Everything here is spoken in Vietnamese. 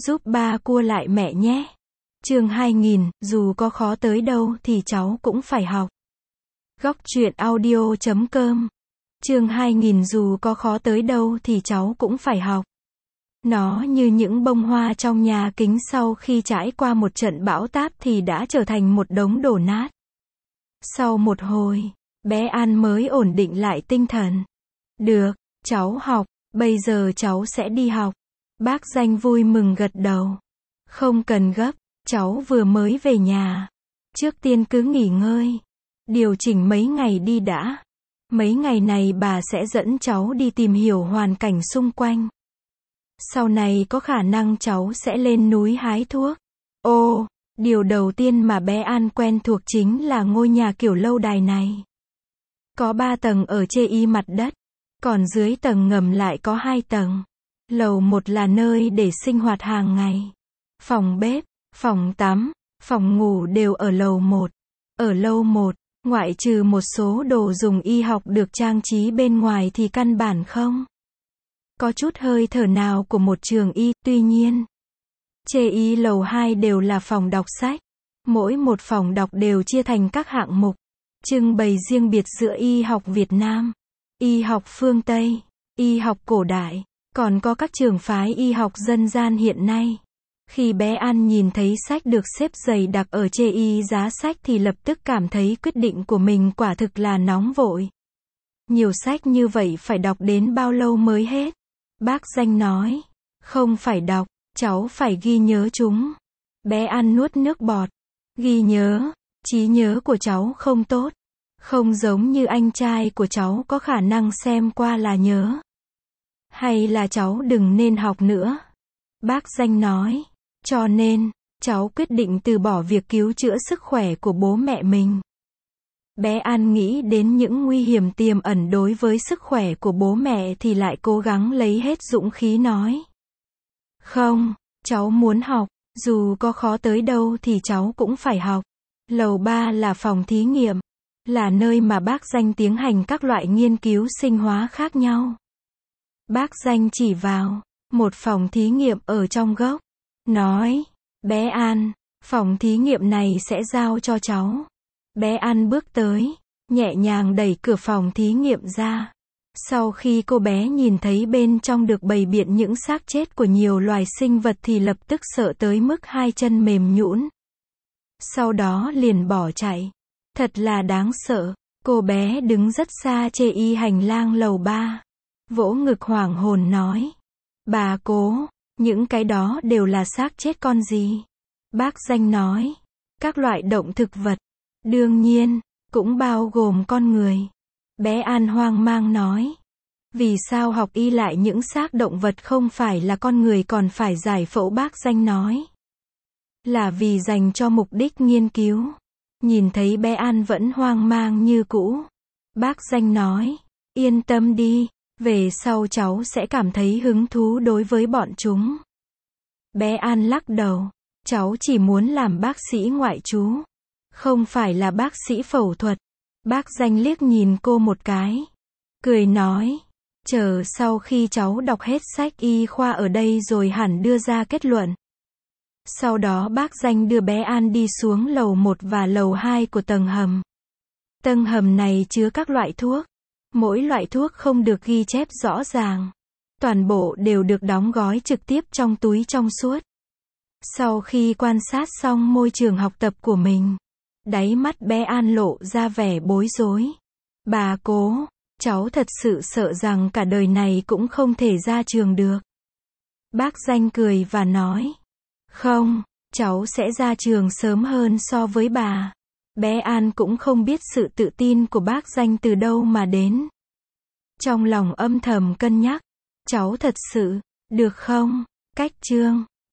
giúp ba cua lại mẹ nhé. Chương 2000, dù có khó tới đâu thì cháu cũng phải học. Góc truyện audio.com. Chương 2000, dù có khó tới đâu thì cháu cũng phải học. Nó như những bông hoa trong nhà kính sau khi trải qua một trận bão táp thì đã trở thành một đống đổ nát. Sau một hồi, bé An mới ổn định lại tinh thần. Được, cháu học, bây giờ cháu sẽ đi học. Bác Danh vui mừng gật đầu. Không cần gấp, cháu vừa mới về nhà. Trước tiên cứ nghỉ ngơi. Điều chỉnh mấy ngày đi đã. Mấy ngày này bà sẽ dẫn cháu đi tìm hiểu hoàn cảnh xung quanh. Sau này có khả năng cháu sẽ lên núi hái thuốc. Ồ, điều đầu tiên mà bé An quen thuộc chính là ngôi nhà kiểu lâu đài này. Có 3 tầng ở trên mặt đất, còn dưới tầng ngầm lại có 2 tầng. Lầu 1 là nơi để sinh hoạt hàng ngày. Phòng bếp, phòng tắm, phòng ngủ đều ở lầu 1. Ở lầu 1, ngoại trừ một số đồ dùng y học được trang trí bên ngoài thì căn bản không có chút hơi thở nào của một trường y. Tuy nhiên, y lầu 2 đều là phòng đọc sách. Mỗi một phòng đọc đều chia thành các hạng mục, trưng bày riêng biệt giữa y học Việt Nam, y học phương Tây, y học cổ đại, còn có các trường phái y học dân gian hiện nay. Khi bé An nhìn thấy sách được xếp dày đặc ở y giá sách thì lập tức cảm thấy quyết định của mình quả thực là nóng vội. Nhiều sách như vậy phải đọc đến bao lâu mới hết? Bác Danh nói. Không phải đọc, cháu phải ghi nhớ chúng. Bé An nuốt nước bọt. Ghi nhớ, trí nhớ của cháu không tốt. Không giống như anh trai của cháu có khả năng xem qua là nhớ. Hay là cháu đừng nên học nữa? Bác Danh nói. Cho nên, cháu quyết định từ bỏ việc cứu chữa sức khỏe của bố mẹ mình. Bé An nghĩ đến những nguy hiểm tiềm ẩn đối với sức khỏe của bố mẹ thì lại cố gắng lấy hết dũng khí nói. Không, cháu muốn học, dù có khó tới đâu thì cháu cũng phải học. Lầu 3 là phòng thí nghiệm, là nơi mà bác Danh tiến hành các loại nghiên cứu sinh hóa khác nhau. Bác Danh chỉ vào một phòng thí nghiệm ở trong góc, nói, bé An, phòng thí nghiệm này sẽ giao cho cháu. Bé An bước tới, nhẹ nhàng đẩy cửa phòng thí nghiệm ra. Sau khi cô bé nhìn thấy bên trong được bày biện những xác chết của nhiều loài sinh vật thì lập tức sợ tới mức 2 chân mềm nhũn. Sau đó liền bỏ chạy. Thật là đáng sợ. Cô bé đứng rất xa trên hành lang lầu 3. Vỗ ngực hoảng hồn nói. Bà cố, những cái đó đều là xác chết con gì? Bác Danh nói. Các loại động thực vật. Đương nhiên, cũng bao gồm con người. Bé An hoang mang nói. Vì sao học y lại những xác động vật không phải là con người còn phải giải phẫu? Bác Danh nói. Là vì dành cho mục đích nghiên cứu. Nhìn thấy bé An vẫn hoang mang như cũ. Bác Danh nói. Yên tâm đi, về sau cháu sẽ cảm thấy hứng thú đối với bọn chúng. Bé An lắc đầu. Cháu chỉ muốn làm bác sĩ ngoại trú. Không phải là bác sĩ phẫu thuật. Bác Danh liếc nhìn cô một cái. Cười nói. Chờ sau khi cháu đọc hết sách y khoa ở đây rồi hẳn đưa ra kết luận. Sau đó bác Danh đưa bé An đi xuống lầu 1 và lầu 2 của tầng hầm. Tầng hầm này chứa các loại thuốc. Mỗi loại thuốc không được ghi chép rõ ràng. Toàn bộ đều được đóng gói trực tiếp trong túi trong suốt. Sau khi quan sát xong môi trường học tập của mình, đáy mắt bé An lộ ra vẻ bối rối. Bà cố, cháu thật sự sợ rằng cả đời này cũng không thể ra trường được. Bác Danh cười và nói. Không, cháu sẽ ra trường sớm hơn so với bà. Bé An cũng không biết sự tự tin của bác Danh từ đâu mà đến. Trong lòng âm thầm cân nhắc. Cháu thật sự, được không? Cách chương